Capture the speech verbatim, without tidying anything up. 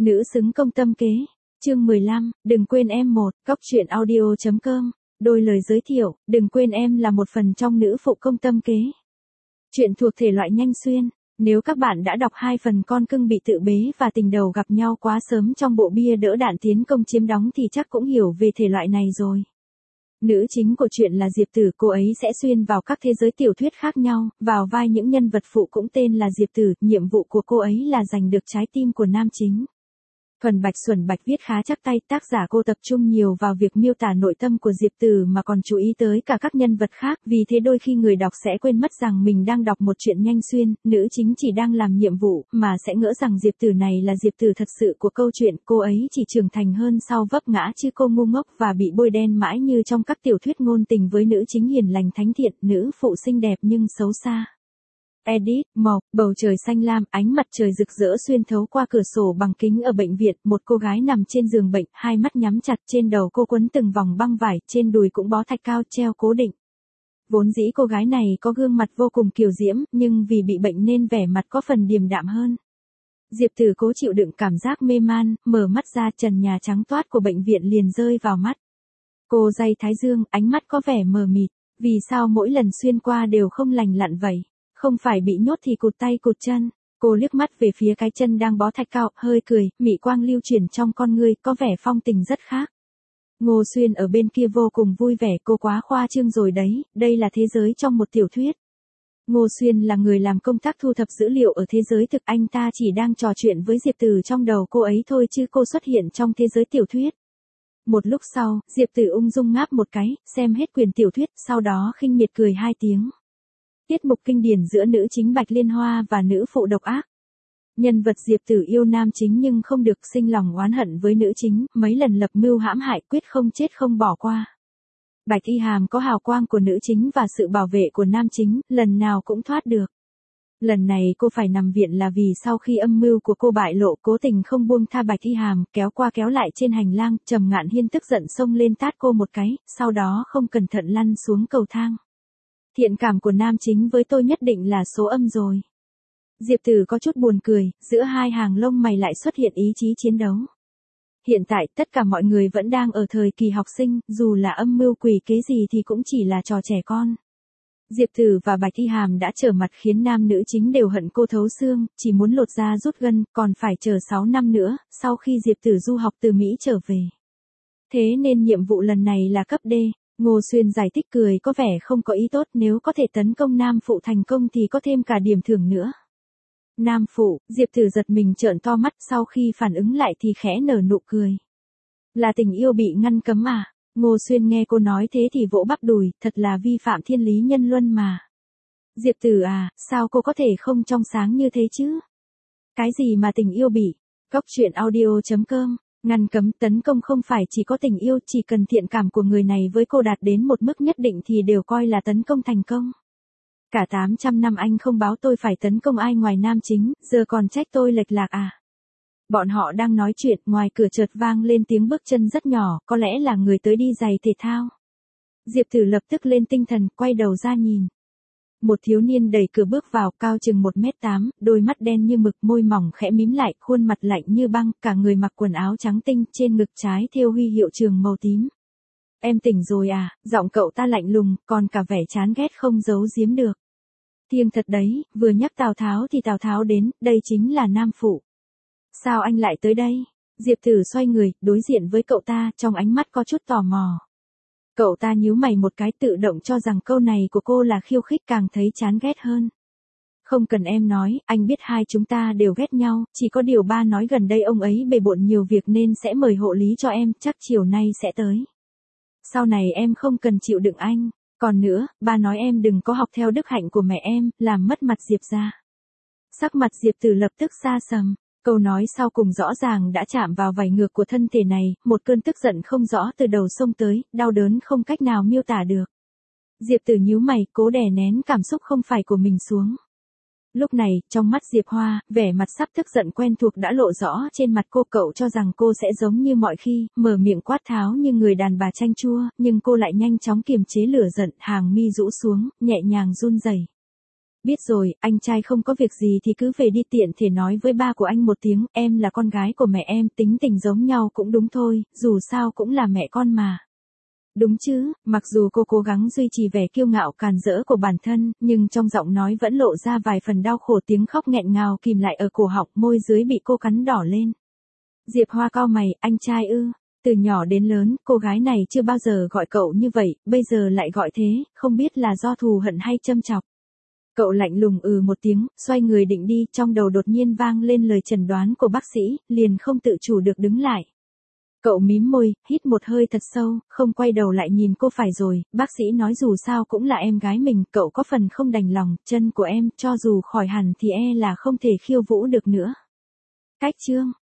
Nữ xứng công tâm kế. Chương mười lăm, đừng quên em một, góc truyện audio.com. Đôi lời giới thiệu, đừng quên em là một phần trong nữ phụ công tâm kế. Chuyện thuộc thể loại nhanh xuyên. Nếu các bạn đã đọc hai phần Con cưng bị tự bế và tình đầu gặp nhau quá sớm trong bộ bia đỡ đạn tiến công chiếm đóng thì chắc cũng hiểu về thể loại này rồi. Nữ chính của chuyện là Diệp Tử, cô ấy sẽ xuyên vào các thế giới tiểu thuyết khác nhau, vào vai những nhân vật phụ cũng tên là Diệp Tử, nhiệm vụ của cô ấy là giành được trái tim của nam chính. Thuần Bạch Xuẩn Bạch viết khá chắc tay, tác giả cô tập trung nhiều vào việc miêu tả nội tâm của Diệp Tử mà còn chú ý tới cả các nhân vật khác, vì thế đôi khi người đọc sẽ quên mất rằng mình đang đọc một chuyện nhanh xuyên, nữ chính chỉ đang làm nhiệm vụ, mà sẽ ngỡ rằng Diệp Tử này là Diệp Tử thật sự của câu chuyện, cô ấy chỉ trưởng thành hơn sau vấp ngã chứ cô ngu ngốc và bị bôi đen mãi như trong các tiểu thuyết ngôn tình với nữ chính hiền lành thánh thiện, nữ phụ xinh đẹp nhưng xấu xa. Edit, màu, bầu trời xanh lam, ánh mặt trời rực rỡ xuyên thấu qua cửa sổ bằng kính ở bệnh viện, một cô gái nằm trên giường bệnh, hai mắt nhắm chặt, trên đầu cô quấn từng vòng băng vải, trên đùi cũng bó thạch cao treo cố định. Vốn dĩ cô gái này có gương mặt vô cùng kiều diễm, nhưng vì bị bệnh nên vẻ mặt có phần điềm đạm hơn. Diệp Tử cố chịu đựng cảm giác mê man, mở mắt ra, trần nhà trắng toát của bệnh viện liền rơi vào mắt. Cô day thái dương, ánh mắt có vẻ mờ mịt, vì sao mỗi lần xuyên qua đều không lành lặn vậy? Không phải bị nhốt thì cụt tay cụt chân. Cô liếc mắt về phía cái chân đang bó thạch cao, hơi cười, mị quang lưu chuyển trong con ngươi, có vẻ phong tình rất khác. Ngô Xuyên ở bên kia vô cùng vui vẻ, cô quá khoa trương rồi đấy, đây là thế giới trong một tiểu thuyết. Ngô Xuyên là người làm công tác thu thập dữ liệu ở thế giới thực, anh ta chỉ đang trò chuyện với Diệp Tử trong đầu cô ấy thôi chứ cô xuất hiện trong thế giới tiểu thuyết. Một lúc sau, Diệp Tử ung dung ngáp một cái, xem hết quyển tiểu thuyết, sau đó khinh miệt cười hai tiếng. Tiết mục kinh điển giữa nữ chính Bạch Liên Hoa và nữ phụ độc ác. Nhân vật Diệp Tử yêu nam chính nhưng không được, sinh lòng oán hận với nữ chính, mấy lần lập mưu hãm hại, quyết không chết không bỏ qua. Bạch Y Hàm có hào quang của nữ chính và sự bảo vệ của nam chính, lần nào cũng thoát được. Lần này cô phải nằm viện là vì sau khi âm mưu của cô bại lộ, cố tình không buông tha Bạch Y Hàm, kéo qua kéo lại trên hành lang, Trầm Ngạn Hiên tức giận xông lên tát cô một cái, sau đó không cẩn thận lăn xuống cầu thang. Thiện cảm của nam chính với tôi nhất định là số âm rồi. Diệp Tử có chút buồn cười, giữa hai hàng lông mày lại xuất hiện ý chí chiến đấu. Hiện tại tất cả mọi người vẫn đang ở thời kỳ học sinh, dù là âm mưu quỷ kế gì thì cũng chỉ là trò trẻ con. Diệp Tử và Bạch Y Hàm đã trở mặt khiến nam nữ chính đều hận cô thấu xương, chỉ muốn lột da rút gân, còn phải chờ sáu năm nữa, sau khi Diệp Tử du học từ Mỹ trở về. Thế nên nhiệm vụ lần này là cấp D. Ngô Xuyên giải thích cười có vẻ không có ý tốt, nếu có thể tấn công nam phụ thành công thì có thêm cả điểm thưởng nữa. Nam phụ, Diệp Tử giật mình trợn to mắt, sau khi phản ứng lại thì khẽ nở nụ cười. Là tình yêu bị ngăn cấm à? Ngô Xuyên nghe cô nói thế thì vỗ bắp đùi, thật là vi phạm thiên lý nhân luân mà. Diệp Tử à, sao cô có thể không trong sáng như thế chứ? Cái gì mà tình yêu bị? Góc truyện audio.com. Ngăn cấm, tấn công không phải chỉ có tình yêu, chỉ cần thiện cảm của người này với cô đạt đến một mức nhất định thì đều coi là tấn công thành công. Cả tám trăm năm anh không báo tôi phải tấn công ai ngoài nam chính, giờ còn trách tôi lệch lạc à? Bọn họ đang nói chuyện, ngoài cửa chợt vang lên tiếng bước chân rất nhỏ, có lẽ là người tới đi giày thể thao. Diệp Tử lập tức lên tinh thần, quay đầu ra nhìn. Một thiếu niên đẩy cửa bước vào, cao chừng một mét tám, đôi mắt đen như mực, môi mỏng khẽ mím lại, khuôn mặt lạnh như băng, cả người mặc quần áo trắng tinh, trên ngực trái thêu huy hiệu trường màu tím. Em tỉnh rồi à? Giọng cậu ta lạnh lùng, còn cả vẻ chán ghét không giấu giếm được. Thiêng thật đấy, vừa nhắc Tào Tháo thì Tào Tháo đến, đây chính là nam phụ. Sao anh lại tới đây? Diệp Tử xoay người, đối diện với cậu ta, trong ánh mắt có chút tò mò. Cậu ta nhíu mày một cái, tự động cho rằng câu này của cô là khiêu khích, càng thấy chán ghét hơn. Không cần em nói, anh biết hai chúng ta đều ghét nhau, chỉ có điều ba nói gần đây ông ấy bề bộn nhiều việc nên sẽ mời hộ lý cho em, chắc chiều nay sẽ tới. Sau này em không cần chịu đựng anh, còn nữa, ba nói em đừng có học theo đức hạnh của mẹ em, làm mất mặt Diệp gia. Sắc mặt Diệp Tử lập tức xa sầm. Câu nói sau cùng rõ ràng đã chạm vào vảy ngược của thân thể này, một cơn tức giận không rõ từ đầu xông tới, đau đớn không cách nào miêu tả được. Diệp Tử nhíu mày, cố đè nén cảm xúc không phải của mình xuống. Lúc này, trong mắt Diệp Hoa, vẻ mặt sắp tức giận quen thuộc đã lộ rõ trên mặt cô. Cậu cho rằng cô sẽ giống như mọi khi, mở miệng quát tháo như người đàn bà chanh chua, nhưng cô lại nhanh chóng kiềm chế lửa giận, hàng mi rũ xuống, nhẹ nhàng run rẩy. Biết rồi, anh trai không có việc gì thì cứ về đi, tiện thể nói với ba của anh một tiếng, em là con gái của mẹ em, tính tình giống nhau cũng đúng thôi, dù sao cũng là mẹ con mà. Đúng chứ, mặc dù cô cố gắng duy trì vẻ kiêu ngạo càn rỡ của bản thân, nhưng trong giọng nói vẫn lộ ra vài phần đau khổ, tiếng khóc nghẹn ngào kìm lại ở cổ họng, môi dưới bị cô cắn đỏ lên. Diệp Hoa cau mày, anh trai ư? Từ nhỏ đến lớn, cô gái này chưa bao giờ gọi cậu như vậy, bây giờ lại gọi thế, không biết là do thù hận hay châm chọc. Cậu lạnh lùng ừ một tiếng, xoay người định đi, trong đầu đột nhiên vang lên lời chẩn đoán của bác sĩ, liền không tự chủ được đứng lại. Cậu mím môi, hít một hơi thật sâu, không quay đầu lại nhìn cô. Phải rồi, bác sĩ nói dù sao cũng là em gái mình, cậu có phần không đành lòng, chân của em, cho dù khỏi hẳn thì e là không thể khiêu vũ được nữa. Cách chương